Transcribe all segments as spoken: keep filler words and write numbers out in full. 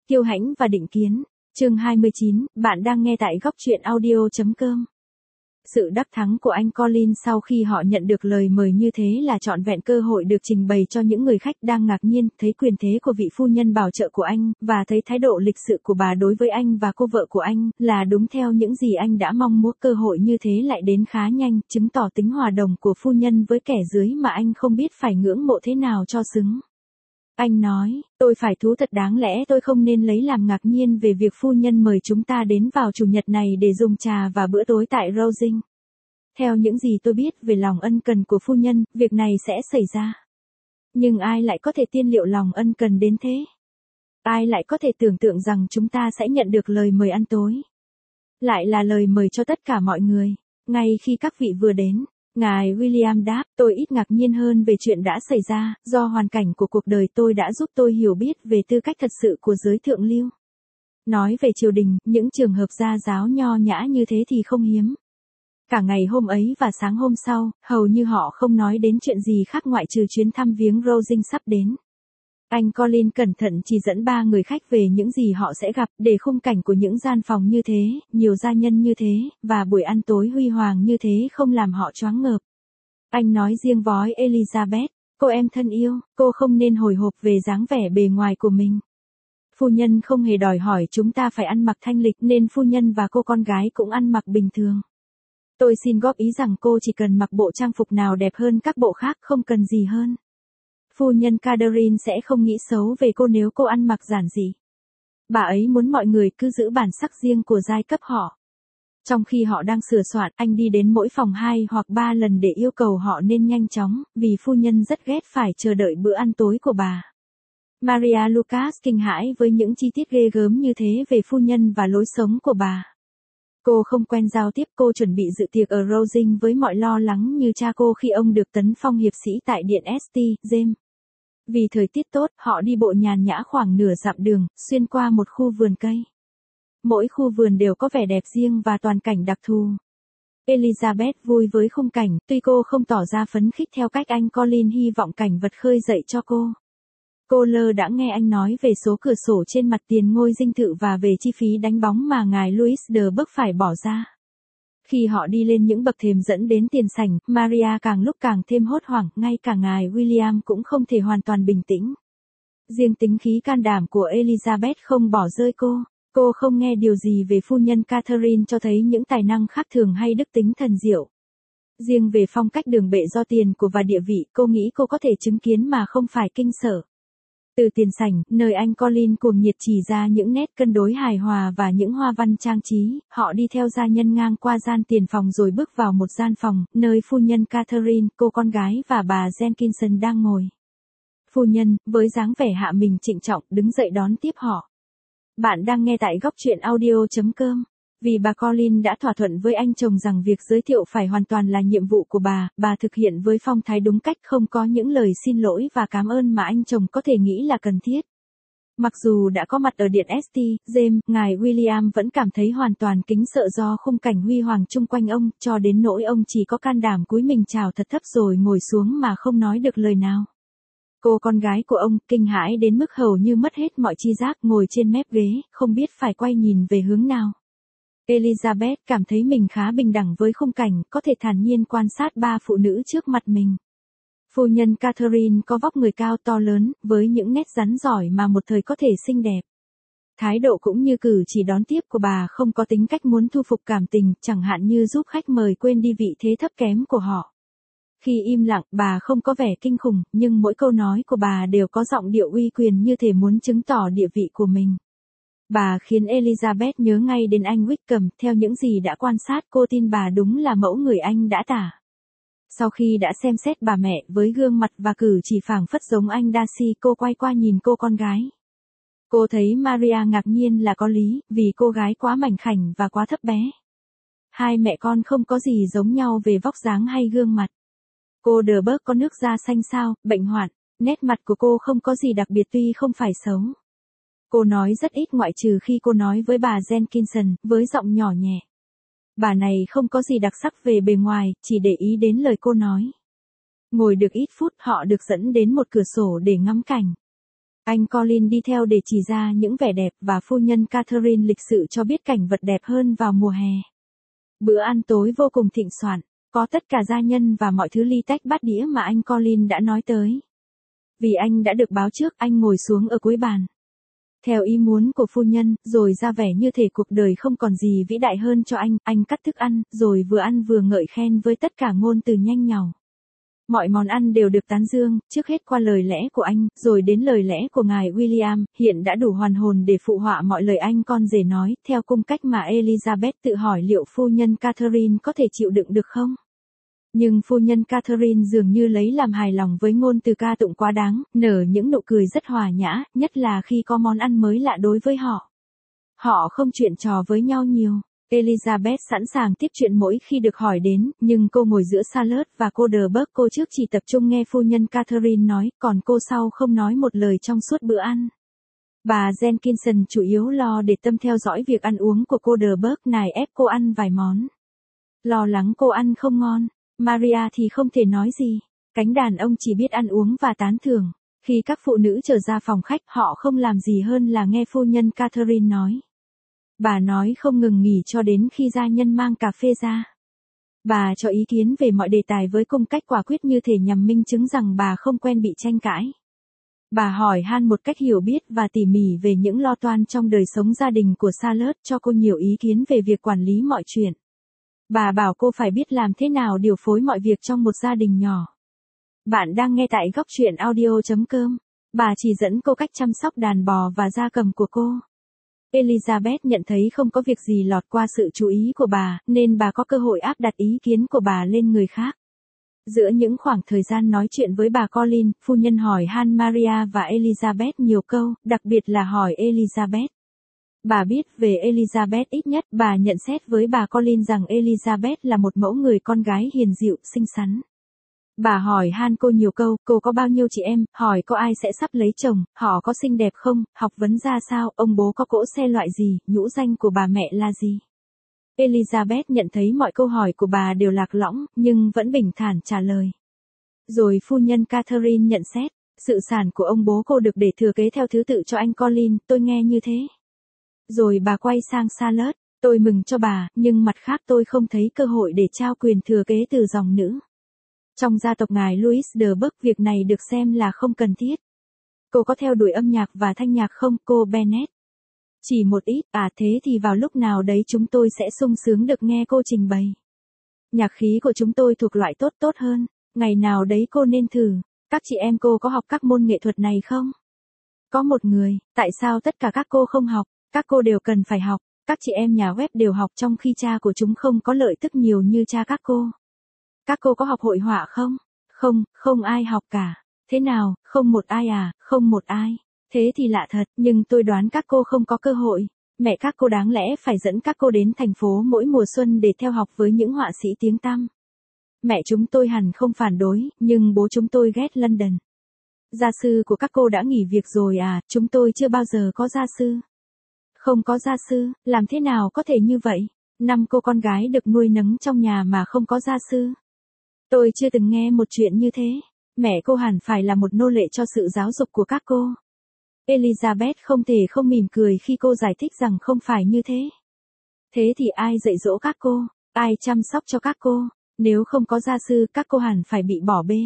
Kiêu Hãnh và Định Kiến. Chương hai mươi chín, bạn đang nghe tại góc truyện audio chấm com. Sự đắc thắng của anh Colin sau khi họ nhận được lời mời như thế là trọn vẹn cơ hội được trình bày cho những người khách đang ngạc nhiên, thấy quyền thế của vị phu nhân bảo trợ của anh, và thấy thái độ lịch sự của bà đối với anh và cô vợ của anh, là đúng theo những gì anh đã mong muốn. Cơ hội như thế lại đến khá nhanh, chứng tỏ tính hòa đồng của phu nhân với kẻ dưới mà anh không biết phải ngưỡng mộ thế nào cho xứng. Anh nói, tôi phải thú thật, đáng lẽ tôi không nên lấy làm ngạc nhiên về việc phu nhân mời chúng ta đến vào chủ nhật này để dùng trà và bữa tối tại Rosing. Theo những gì tôi biết về lòng ân cần của phu nhân, việc này sẽ xảy ra. Nhưng ai lại có thể tiên liệu lòng ân cần đến thế? Ai lại có thể tưởng tượng rằng chúng ta sẽ nhận được lời mời ăn tối? Lại là lời mời cho tất cả mọi người. Ngay khi các vị vừa đến, ngài William đáp, tôi ít ngạc nhiên hơn về chuyện đã xảy ra, do hoàn cảnh của cuộc đời tôi đã giúp tôi hiểu biết về tư cách thật sự của giới thượng lưu. Nói về triều đình, những trường hợp gia giáo nho nhã như thế thì không hiếm. Cả ngày hôm ấy và sáng hôm sau, hầu như họ không nói đến chuyện gì khác ngoại trừ chuyến thăm viếng Rosing sắp đến. Anh Colin cẩn thận chỉ dẫn ba người khách về những gì họ sẽ gặp, để khung cảnh của những gian phòng như thế, nhiều gia nhân như thế, và buổi ăn tối huy hoàng như thế không làm họ choáng ngợp. Anh nói riêng với Elizabeth, cô em thân yêu, cô không nên hồi hộp về dáng vẻ bề ngoài của mình. Phu nhân không hề đòi hỏi chúng ta phải ăn mặc thanh lịch, nên phu nhân và cô con gái cũng ăn mặc bình thường. Tôi xin góp ý rằng cô chỉ cần mặc bộ trang phục nào đẹp hơn các bộ khác, không cần gì hơn. Phu nhân Catherine sẽ không nghĩ xấu về cô nếu cô ăn mặc giản dị. Bà ấy muốn mọi người cứ giữ bản sắc riêng của giai cấp họ. Trong khi họ đang sửa soạn, anh đi đến mỗi phòng hai hoặc ba lần để yêu cầu họ nên nhanh chóng, vì phu nhân rất ghét phải chờ đợi bữa ăn tối của bà. Maria Lucas kinh hãi với những chi tiết ghê gớm như thế về phu nhân và lối sống của bà. Cô không quen giao tiếp, cô chuẩn bị dự tiệc ở Rosing với mọi lo lắng như cha cô khi ông được tấn phong hiệp sĩ tại điện St. James. Vì thời tiết tốt, họ đi bộ nhàn nhã khoảng nửa dặm đường, xuyên qua một khu vườn cây. Mỗi khu vườn đều có vẻ đẹp riêng và toàn cảnh đặc thù. Elizabeth vui với khung cảnh, tuy cô không tỏ ra phấn khích theo cách anh Colin hy vọng cảnh vật khơi dậy cho cô. Cô lơ đã nghe anh nói về số cửa sổ trên mặt tiền ngôi dinh thự và về chi phí đánh bóng mà ngài Louis de Burgh phải bỏ ra. Khi họ đi lên những bậc thềm dẫn đến tiền sảnh, Maria càng lúc càng thêm hốt hoảng, ngay cả ngài William cũng không thể hoàn toàn bình tĩnh. Riêng tính khí can đảm của Elizabeth không bỏ rơi cô. Cô không nghe điều gì về phu nhân Catherine cho thấy những tài năng khác thường hay đức tính thần diệu. Riêng về phong cách đường bệ do tiền của và địa vị, cô nghĩ cô có thể chứng kiến mà không phải kinh sợ. Từ tiền sảnh, nơi anh Colin cuồng nhiệt chỉ ra những nét cân đối hài hòa và những hoa văn trang trí, họ đi theo gia nhân ngang qua gian tiền phòng rồi bước vào một gian phòng, nơi phu nhân Catherine, cô con gái và bà Jenkinson đang ngồi. Phu nhân, với dáng vẻ hạ mình trịnh trọng, đứng dậy đón tiếp họ. Bạn đang nghe tại góc truyện audio chấm com. Vì bà Colin đã thỏa thuận với anh chồng rằng việc giới thiệu phải hoàn toàn là nhiệm vụ của bà, bà thực hiện với phong thái đúng cách, không có những lời xin lỗi và cảm ơn mà anh chồng có thể nghĩ là cần thiết. Mặc dù đã có mặt ở điện St. James, ngài William vẫn cảm thấy hoàn toàn kính sợ do khung cảnh huy hoàng chung quanh ông, cho đến nỗi ông chỉ có can đảm cúi mình chào thật thấp rồi ngồi xuống mà không nói được lời nào. Cô con gái của ông, kinh hãi đến mức hầu như mất hết mọi tri giác, ngồi trên mép ghế, không biết phải quay nhìn về hướng nào. Elizabeth cảm thấy mình khá bình đẳng với khung cảnh, có thể thản nhiên quan sát ba phụ nữ trước mặt mình. Phu nhân Catherine có vóc người cao to lớn, với những nét rắn giỏi mà một thời có thể xinh đẹp. Thái độ cũng như cử chỉ đón tiếp của bà không có tính cách muốn thu phục cảm tình, chẳng hạn như giúp khách mời quên đi vị thế thấp kém của họ. Khi im lặng, bà không có vẻ kinh khủng, nhưng mỗi câu nói của bà đều có giọng điệu uy quyền như thể muốn chứng tỏ địa vị của mình. Bà khiến Elizabeth nhớ ngay đến anh Wickham, theo những gì đã quan sát cô tin bà đúng là mẫu người anh đã tả. Sau khi đã xem xét bà mẹ với gương mặt và cử chỉ phảng phất giống anh Darcy, cô quay qua nhìn cô con gái. Cô thấy Maria ngạc nhiên là có lý, vì cô gái quá mảnh khảnh và quá thấp bé. Hai mẹ con không có gì giống nhau về vóc dáng hay gương mặt. Cô de Burgh có nước da xanh xao, bệnh hoạn, nét mặt của cô không có gì đặc biệt tuy không phải xấu. Cô nói rất ít ngoại trừ khi cô nói với bà Jenkinson, với giọng nhỏ nhẹ. Bà này không có gì đặc sắc về bề ngoài, chỉ để ý đến lời cô nói. Ngồi được ít phút, họ được dẫn đến một cửa sổ để ngắm cảnh. Anh Colin đi theo để chỉ ra những vẻ đẹp và phu nhân Catherine lịch sự cho biết cảnh vật đẹp hơn vào mùa hè. Bữa ăn tối vô cùng thịnh soạn, có tất cả gia nhân và mọi thứ ly tách bát đĩa mà anh Colin đã nói tới. Vì anh đã được báo trước, anh ngồi xuống ở cuối bàn. Theo ý muốn của phu nhân, rồi ra vẻ như thể cuộc đời không còn gì vĩ đại hơn cho anh, anh cắt thức ăn, rồi vừa ăn vừa ngợi khen với tất cả ngôn từ nhanh nhảu. Mọi món ăn đều được tán dương, trước hết qua lời lẽ của anh, rồi đến lời lẽ của ngài William, hiện đã đủ hoàn hồn để phụ họa mọi lời anh con rể nói, theo cung cách mà Elizabeth tự hỏi liệu phu nhân Catherine có thể chịu đựng được không? Nhưng phu nhân Catherine dường như lấy làm hài lòng với ngôn từ ca tụng quá đáng, nở những nụ cười rất hòa nhã, nhất là khi có món ăn mới lạ đối với họ. Họ không chuyện trò với nhau nhiều. Elizabeth sẵn sàng tiếp chuyện mỗi khi được hỏi đến, nhưng cô ngồi giữa Charlotte và cô đờ bớt, cô trước chỉ tập trung nghe phu nhân Catherine nói, còn cô sau không nói một lời trong suốt bữa ăn. Bà Jenkinson chủ yếu lo để tâm theo dõi việc ăn uống của cô đờ bớt, nài ép cô ăn vài món. Lo lắng cô ăn không ngon, Maria thì không thể nói gì. Cánh đàn ông chỉ biết ăn uống và tán thưởng. Khi các phụ nữ trở ra phòng khách, họ không làm gì hơn là nghe phu nhân Catherine nói. Bà nói không ngừng nghỉ cho đến khi gia nhân mang cà phê ra. Bà cho ý kiến về mọi đề tài với cung cách quả quyết như thể nhằm minh chứng rằng bà không quen bị tranh cãi. Bà hỏi han một cách hiểu biết và tỉ mỉ về những lo toan trong đời sống gia đình của Charlotte, cho cô nhiều ý kiến về việc quản lý mọi chuyện. Bà bảo cô phải biết làm thế nào điều phối mọi việc trong một gia đình nhỏ. Bạn đang nghe tại góc truyện audio chấm com. Bà chỉ dẫn cô cách chăm sóc đàn bò và gia cầm của cô. Elizabeth nhận thấy không có việc gì lọt qua sự chú ý của bà, nên bà có cơ hội áp đặt ý kiến của bà lên người khác. Giữa những khoảng thời gian nói chuyện với bà Colin, phu nhân hỏi han Maria và Elizabeth nhiều câu, đặc biệt là hỏi Elizabeth. Bà biết về Elizabeth ít nhất, bà nhận xét với bà Colin rằng Elizabeth là một mẫu người con gái hiền dịu, xinh xắn. Bà hỏi han cô nhiều câu, cô có bao nhiêu chị em, hỏi có ai sẽ sắp lấy chồng, họ có xinh đẹp không, học vấn ra sao, ông bố có cỗ xe loại gì, nhũ danh của bà mẹ là gì. Elizabeth nhận thấy mọi câu hỏi của bà đều lạc lõng, nhưng vẫn bình thản trả lời. Rồi phu nhân Catherine nhận xét, sự sản của ông bố cô được để thừa kế theo thứ tự cho anh Colin, tôi nghe như thế. Rồi bà quay sang Charlotte, tôi mừng cho bà, nhưng mặt khác tôi không thấy cơ hội để trao quyền thừa kế từ dòng nữ. Trong gia tộc ngài Louis de Burgh, việc này được xem là không cần thiết. Cô có theo đuổi âm nhạc và thanh nhạc không, cô Bennet? Chỉ một ít, à thế thì vào lúc nào đấy chúng tôi sẽ sung sướng được nghe cô trình bày. Nhạc khí của chúng tôi thuộc loại tốt tốt hơn, ngày nào đấy cô nên thử. Các chị em cô có học các môn nghệ thuật này không? Có một người, tại sao tất cả các cô không học? Các cô đều cần phải học, các chị em nhà web đều học trong khi cha của chúng không có lợi tức nhiều như cha các cô. Các cô có học hội họa không? Không, không ai học cả. Thế nào, không một ai à, không một ai. Thế thì lạ thật, nhưng tôi đoán các cô không có cơ hội. Mẹ các cô đáng lẽ phải dẫn các cô đến thành phố mỗi mùa xuân để theo học với những họa sĩ tiếng tăm. Mẹ chúng tôi hẳn không phản đối, nhưng bố chúng tôi ghét London. Gia sư của các cô đã nghỉ việc rồi à, chúng tôi chưa bao giờ có gia sư. Không có gia sư, làm thế nào có thể như vậy? Năm cô con gái được nuôi nấng trong nhà mà không có gia sư. Tôi chưa từng nghe một chuyện như thế. Mẹ cô hẳn phải là một nô lệ cho sự giáo dục của các cô. Elizabeth không thể không mỉm cười khi cô giải thích rằng không phải như thế. Thế thì ai dạy dỗ các cô? Ai chăm sóc cho các cô? Nếu không có gia sư, các cô hẳn phải bị bỏ bê.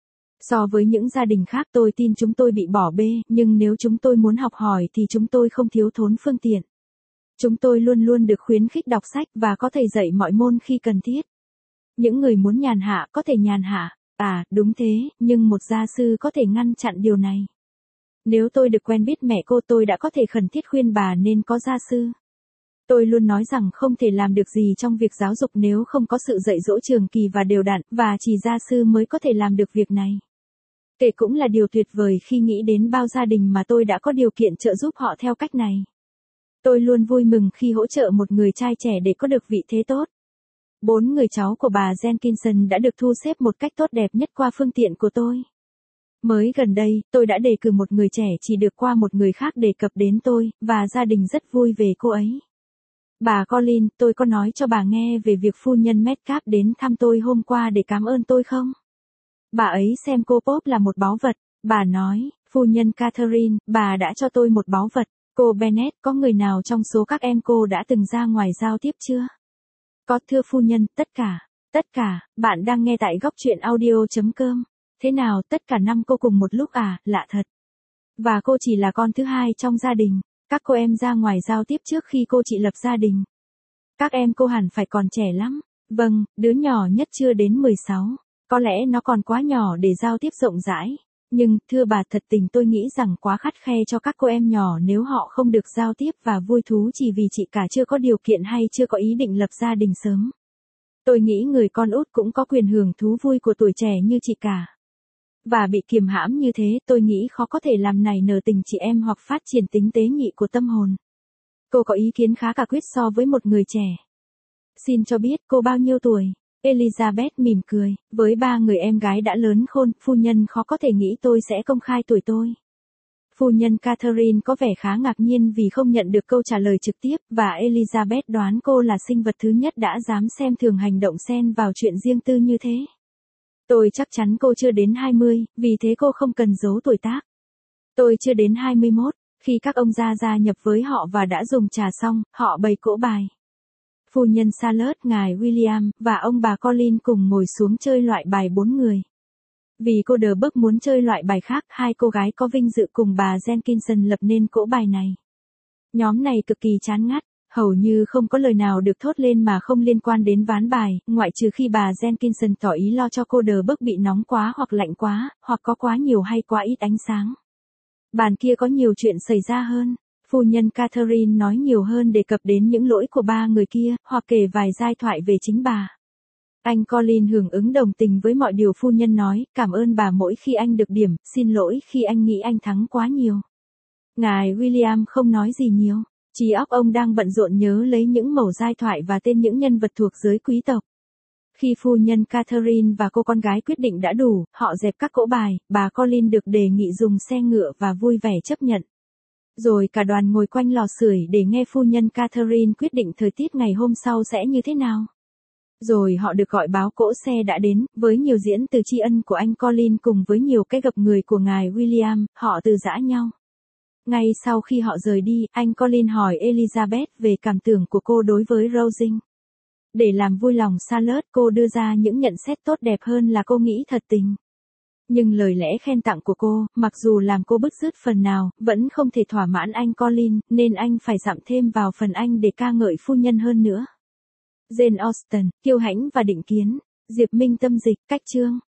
So với những gia đình khác, tôi tin chúng tôi bị bỏ bê, nhưng nếu chúng tôi muốn học hỏi thì chúng tôi không thiếu thốn phương tiện. Chúng tôi luôn luôn được khuyến khích đọc sách và có thầy dạy mọi môn khi cần thiết. Những người muốn nhàn hạ có thể nhàn hạ, à, đúng thế, nhưng một gia sư có thể ngăn chặn điều này. Nếu tôi được quen biết mẹ cô, tôi đã có thể khẩn thiết khuyên bà nên có gia sư. Tôi luôn nói rằng không thể làm được gì trong việc giáo dục nếu không có sự dạy dỗ trường kỳ và đều đặn, và chỉ gia sư mới có thể làm được việc này. Kể cũng là điều tuyệt vời khi nghĩ đến bao gia đình mà tôi đã có điều kiện trợ giúp họ theo cách này. Tôi luôn vui mừng khi hỗ trợ một người trai trẻ để có được vị thế tốt. Bốn người cháu của bà Jenkinson đã được thu xếp một cách tốt đẹp nhất qua phương tiện của tôi. Mới gần đây, tôi đã đề cử một người trẻ chỉ được qua một người khác đề cập đến tôi, và gia đình rất vui về cô ấy. Bà Colin, tôi có nói cho bà nghe về việc phu nhân Metcalfe đến thăm tôi hôm qua để cảm ơn tôi không? Bà ấy xem cô Pop là một báu vật. Bà nói, phu nhân Catherine, bà đã cho tôi một báu vật. Cô Bennet, có người nào trong số các em cô đã từng ra ngoài giao tiếp chưa? Có, thưa phu nhân, tất cả. Tất cả, bạn đang nghe tại góc truyện audio.com. Thế nào, tất cả năm cô cùng một lúc à, lạ thật. Và cô chỉ là con thứ hai trong gia đình. Các cô em ra ngoài giao tiếp trước khi cô chị lập gia đình. Các em cô hẳn phải còn trẻ lắm. Vâng, đứa nhỏ nhất chưa đến mười sáu. Có lẽ nó còn quá nhỏ để giao tiếp rộng rãi. Nhưng, thưa bà, thật tình tôi nghĩ rằng quá khắt khe cho các cô em nhỏ nếu họ không được giao tiếp và vui thú chỉ vì chị cả chưa có điều kiện hay chưa có ý định lập gia đình sớm. Tôi nghĩ người con út cũng có quyền hưởng thú vui của tuổi trẻ như chị cả. Và bị kiềm hãm như thế, tôi nghĩ khó có thể làm nảy nở tình chị em hoặc phát triển tính tế nhị của tâm hồn. Cô có ý kiến khá cả quyết so với một người trẻ. Xin cho biết cô bao nhiêu tuổi? Elizabeth mỉm cười, với ba người em gái đã lớn khôn, phu nhân khó có thể nghĩ tôi sẽ công khai tuổi tôi. Phu nhân Catherine có vẻ khá ngạc nhiên vì không nhận được câu trả lời trực tiếp, và Elizabeth đoán cô là sinh vật thứ nhất đã dám xem thường hành động xen vào chuyện riêng tư như thế. Tôi chắc chắn cô chưa đến hai mươi, vì thế cô không cần giấu tuổi tác. Tôi chưa đến hai mươi mốt, khi các ông gia gia nhập với họ và đã dùng trà xong, họ bày cỗ bài. Phu nhân Charlotte, ngài William, và ông bà Colin cùng ngồi xuống chơi loại bài bốn người. Vì cô đờ bấc muốn chơi loại bài khác, hai cô gái có vinh dự cùng bà Jenkinson lập nên cỗ bài này. Nhóm này cực kỳ chán ngắt, hầu như không có lời nào được thốt lên mà không liên quan đến ván bài, ngoại trừ khi bà Jenkinson tỏ ý lo cho cô đờ bấc bị nóng quá hoặc lạnh quá, hoặc có quá nhiều hay quá ít ánh sáng. Bàn kia có nhiều chuyện xảy ra hơn. Phu nhân Catherine nói nhiều hơn đề cập đến những lỗi của ba người kia, hoặc kể vài giai thoại về chính bà. Anh Colin hưởng ứng đồng tình với mọi điều phu nhân nói, cảm ơn bà mỗi khi anh được điểm, xin lỗi khi anh nghĩ anh thắng quá nhiều. Ngài William không nói gì nhiều, trí óc ông đang bận rộn nhớ lấy những mẩu giai thoại và tên những nhân vật thuộc giới quý tộc. Khi phu nhân Catherine và cô con gái quyết định đã đủ, họ dẹp các cỗ bài, bà Colin được đề nghị dùng xe ngựa và vui vẻ chấp nhận. Rồi cả đoàn ngồi quanh lò sưởi để nghe phu nhân Catherine quyết định thời tiết ngày hôm sau sẽ như thế nào. Rồi họ được gọi báo cỗ xe đã đến, với nhiều diễn từ tri ân của anh Colin cùng với nhiều cái gặp người của ngài William, họ từ giã nhau. Ngay sau khi họ rời đi, anh Colin hỏi Elizabeth về cảm tưởng của cô đối với Rosing. Để làm vui lòng Charlotte, cô đưa ra những nhận xét tốt đẹp hơn là cô nghĩ thật tình. Nhưng lời lẽ khen tặng của cô, mặc dù làm cô bứt rứt phần nào, vẫn không thể thỏa mãn anh Colin, nên anh phải dặm thêm vào phần anh để ca ngợi phu nhân hơn nữa. Jane Austen, kiêu hãnh và định kiến. Diệp Minh tâm dịch, cách chương.